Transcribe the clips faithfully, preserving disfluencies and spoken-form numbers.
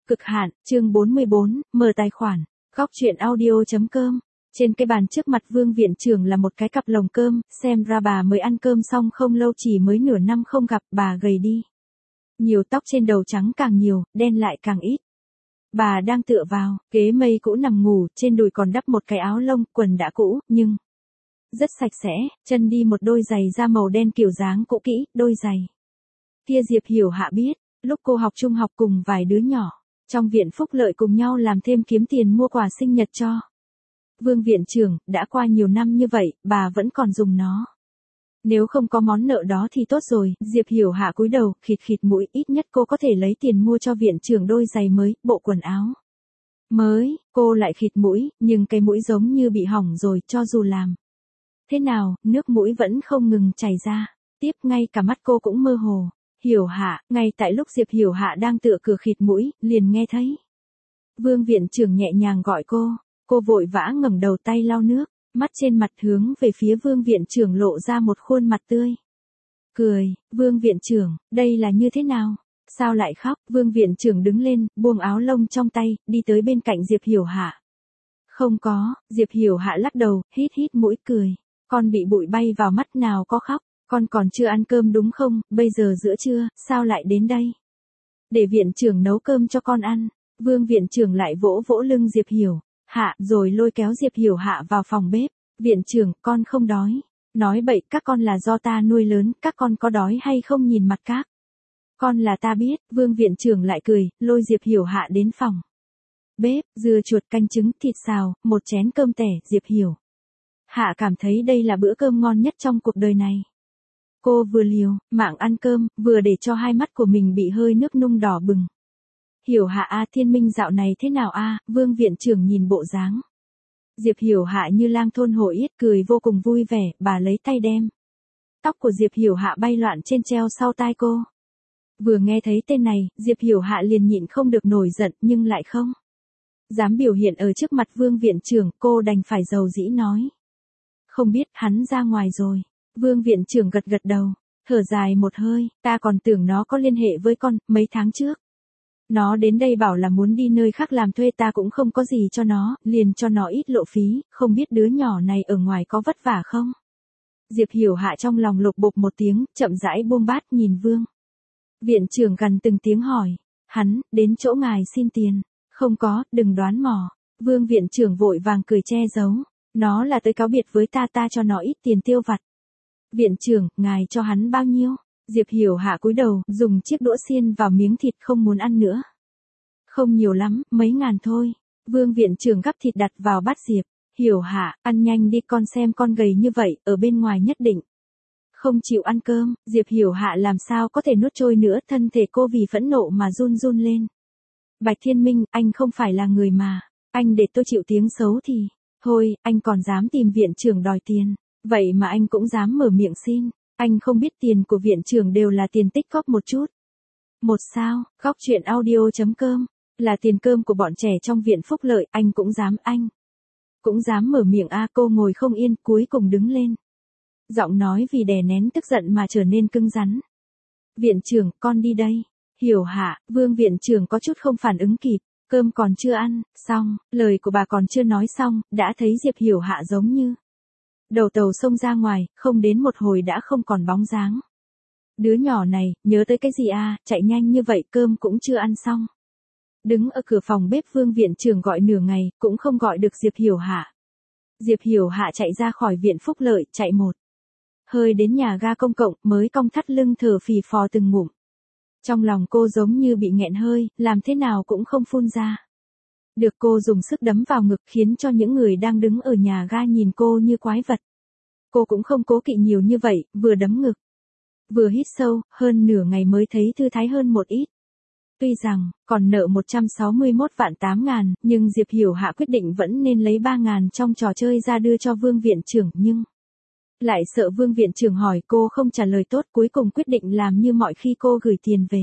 Cực hạn, chương bốn mươi bốn, mở tài khoản. Góc truyện audio.com. Trên cái bàn trước mặt Vương viện trưởng là một cái cặp lồng cơm, xem ra bà mới ăn cơm xong không lâu, chỉ mới nửa năm không gặp, bà gầy đi. Nhiều tóc trên đầu trắng càng nhiều, đen lại càng ít. Bà đang tựa vào ghế mây cũ nằm ngủ, trên đùi còn đắp một cái áo lông, quần đã cũ, nhưng rất sạch sẽ, chân đi một đôi giày da màu đen kiểu dáng cũ kỹ, đôi giày kia Diệp Hiểu Hạ biết, lúc cô học trung học cùng vài đứa nhỏ trong viện phúc lợi cùng nhau làm thêm kiếm tiền mua quà sinh nhật cho Vương viện trưởng. Đã qua nhiều năm như vậy, bà vẫn còn dùng nó. Nếu không có món nợ đó thì tốt rồi. Diệp Hiểu Hạ cúi đầu, khịt khịt mũi, ít nhất cô có thể lấy tiền mua cho viện trưởng đôi giày mới, bộ quần áo mới. Cô lại khịt mũi, nhưng cái mũi giống như bị hỏng rồi, cho dù làm thế nào, nước mũi vẫn không ngừng chảy ra. Tiếp, ngay cả mắt cô cũng mơ hồ. Hiểu Hạ, ngay tại lúc Diệp Hiểu Hạ đang tựa cửa khịt mũi, liền nghe thấy Vương viện trưởng nhẹ nhàng gọi cô. Cô vội vã ngẩng đầu, tay lau nước, mắt trên mặt hướng về phía Vương viện trưởng, lộ ra một khuôn mặt tươi cười. Vương viện trưởng, đây là như thế nào? Sao lại khóc? Vương viện trưởng đứng lên, buông áo lông trong tay, đi tới bên cạnh Diệp Hiểu Hạ. Không có. Diệp Hiểu Hạ lắc đầu, hít hít mũi cười. Con bị bụi bay vào mắt, nào có khóc. Con còn chưa ăn cơm đúng không? Bây giờ giữa trưa, sao lại đến đây? Để viện trưởng nấu cơm cho con ăn. Vương viện trưởng lại vỗ vỗ lưng Diệp Hiểu Hạ, rồi lôi kéo Diệp Hiểu Hạ vào phòng bếp. Viện trưởng, con không đói. Nói bậy, các con là do ta nuôi lớn, các con có đói hay không nhìn mặt các con là ta biết. Vương viện trưởng lại cười, lôi Diệp Hiểu Hạ đến phòng bếp, dưa chuột, canh trứng, thịt xào, một chén cơm tẻ. Diệp Hiểu Hạ cảm thấy đây là bữa cơm ngon nhất trong cuộc đời này. Cô vừa liều mạng ăn cơm, vừa để cho hai mắt của mình bị hơi nước nung đỏ bừng. Hiểu Hạ a, Thiên Minh dạo này thế nào a? Vương viện trưởng nhìn bộ dáng Diệp Hiểu Hạ như lang thôn hổ yết, cười vô cùng vui vẻ. Bà lấy tay đem tóc của Diệp Hiểu Hạ bay loạn trên treo sau tai cô. Vừa nghe thấy tên này, Diệp Hiểu Hạ liền nhịn không được nổi giận, nhưng lại không dám biểu hiện ở trước mặt Vương viện trưởng. Cô đành phải dầu dĩ nói, không biết, hắn ra ngoài rồi. Vương viện trưởng gật gật đầu, thở dài một hơi, ta còn tưởng nó có liên hệ với con. Mấy tháng trước nó đến đây bảo là muốn đi nơi khác làm thuê, ta cũng không có gì cho nó, liền cho nó ít lộ phí. Không biết đứa nhỏ này ở ngoài có vất vả không? Diệp Hiểu Hạ trong lòng lục bục một tiếng, chậm rãi buông bát nhìn Vương viện trưởng, gần từng tiếng hỏi, hắn đến chỗ ngài xin tiền? Không có, đừng đoán mò. Vương viện trưởng vội vàng cười che giấu, nó là tới cáo biệt với ta, ta cho nó ít tiền tiêu vặt. Viện trưởng, ngài cho hắn bao nhiêu? Diệp Hiểu Hạ cúi đầu, dùng chiếc đũa xiên vào miếng thịt, không muốn ăn nữa. Không nhiều lắm, mấy ngàn thôi. Vương viện trưởng gắp thịt đặt vào bát Diệp Hiểu Hạ, ăn nhanh đi, con xem con gầy như vậy, ở bên ngoài nhất định không chịu ăn cơm. Diệp Hiểu Hạ làm sao có thể nuốt trôi nữa, thân thể cô vì phẫn nộ mà run run lên. Bạch Thiên Minh, anh không phải là người mà anh để tôi chịu tiếng xấu thì thôi, anh còn dám tìm viện trưởng đòi tiền, vậy mà anh cũng dám mở miệng xin. Anh không biết tiền của viện trưởng đều là tiền tích góp một chút một sao? Góc truyện audio.com. Là tiền cơm của bọn trẻ trong viện phúc lợi, anh cũng dám, anh cũng dám mở miệng a. Cô ngồi không yên, cuối cùng đứng lên. Giọng nói vì đè nén tức giận mà trở nên cứng rắn. Viện trưởng, con đi đây. Hiểu Hạ. Vương viện trưởng có chút không phản ứng kịp. Cơm còn chưa ăn xong, lời của bà còn chưa nói xong, đã thấy Diệp Hiểu Hạ giống như đầu tàu xông ra ngoài, không đến một hồi đã không còn bóng dáng. Đứa nhỏ này, nhớ tới cái gì a? Chạy nhanh như vậy, cơm cũng chưa ăn xong. Đứng ở cửa phòng bếp, Vương viện trưởng gọi nửa ngày, cũng không gọi được Diệp Hiểu Hạ. Diệp Hiểu Hạ chạy ra khỏi viện phúc lợi, chạy một hơi đến nhà ga công cộng, mới cong thắt lưng thở phì phò từng ngụm. Trong lòng cô giống như bị nghẹn hơi, làm thế nào cũng không phun ra được. Cô dùng sức đấm vào ngực, khiến cho những người đang đứng ở nhà ga nhìn cô như quái vật. Cô cũng không cố kỵ nhiều như vậy, vừa đấm ngực, vừa hít sâu, hơn nửa ngày mới thấy thư thái hơn một ít. Tuy rằng, còn nợ một trăm sáu mươi mốt vạn tám ngàn, nhưng Diệp Hiểu Hạ quyết định vẫn nên lấy ba ngàn trong trò chơi ra đưa cho Vương viện trưởng, nhưng lại sợ Vương viện trưởng hỏi cô không trả lời tốt, cuối cùng quyết định làm như mọi khi, cô gửi tiền về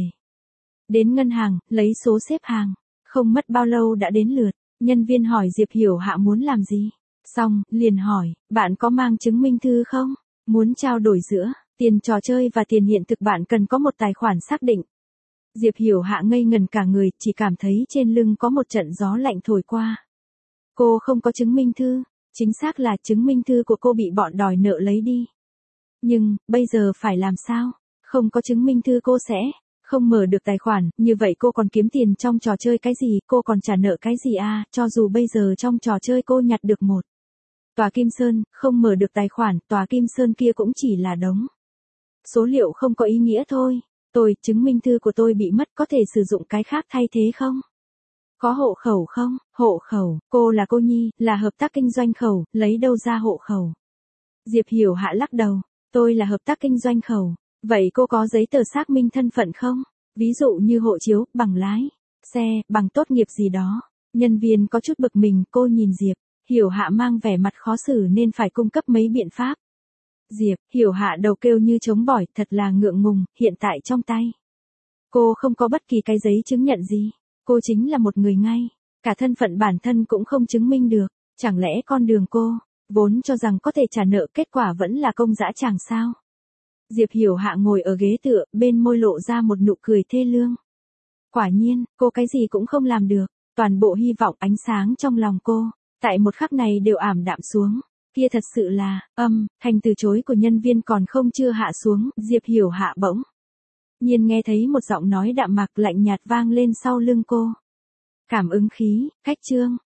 đến ngân hàng, lấy số xếp hàng. Không mất bao lâu đã đến lượt nhân viên hỏi Diệp Hiểu Hạ muốn làm gì. Xong, liền hỏi, bạn có mang chứng minh thư không? Muốn trao đổi giữa tiền trò chơi và tiền hiện thực, bạn cần có một tài khoản xác định. Diệp Hiểu Hạ ngây ngần cả người, chỉ cảm thấy trên lưng có một trận gió lạnh thổi qua. Cô không có chứng minh thư, chính xác là chứng minh thư của cô bị bọn đòi nợ lấy đi. Nhưng, bây giờ phải làm sao? Không có chứng minh thư cô sẽ không mở được tài khoản, như vậy cô còn kiếm tiền trong trò chơi cái gì, cô còn trả nợ cái gì à, cho dù bây giờ trong trò chơi cô nhặt được một tòa Kim Sơn, không mở được tài khoản, tòa Kim Sơn kia cũng chỉ là đống số liệu không có ý nghĩa thôi. Tôi, chứng minh thư của tôi bị mất, có thể sử dụng cái khác thay thế không? Có hộ khẩu không? Hộ khẩu, cô là cô Nhi, là hợp tác kinh doanh khẩu, lấy đâu ra hộ khẩu? Diệp Hiểu Hạ lắc đầu, tôi là hợp tác kinh doanh khẩu. Vậy cô có giấy tờ xác minh thân phận không? Ví dụ như hộ chiếu, bằng lái, xe, bằng tốt nghiệp gì đó. Nhân viên có chút bực mình, cô nhìn Diệp Hiểu Hạ mang vẻ mặt khó xử nên phải cung cấp mấy biện pháp. Diệp Hiểu Hạ đầu kêu như trống bỏi, thật là ngượng ngùng, hiện tại trong tay cô không có bất kỳ cái giấy chứng nhận gì. Cô chính là một người ngay, cả thân phận bản thân cũng không chứng minh được. Chẳng lẽ con đường cô vốn cho rằng có thể trả nợ, kết quả vẫn là công dã tràng sao? Diệp Hiểu Hạ ngồi ở ghế tựa, bên môi lộ ra một nụ cười thê lương. Quả nhiên, cô cái gì cũng không làm được. Toàn bộ hy vọng, ánh sáng trong lòng cô, tại một khắc này đều ảm đạm xuống. Kia thật sự là, âm, thanh từ chối của nhân viên còn không chưa hạ xuống, Diệp Hiểu Hạ bỗng nhiên nghe thấy một giọng nói đạm mạc lạnh nhạt vang lên sau lưng cô. Cảm ứng khí, khách trương.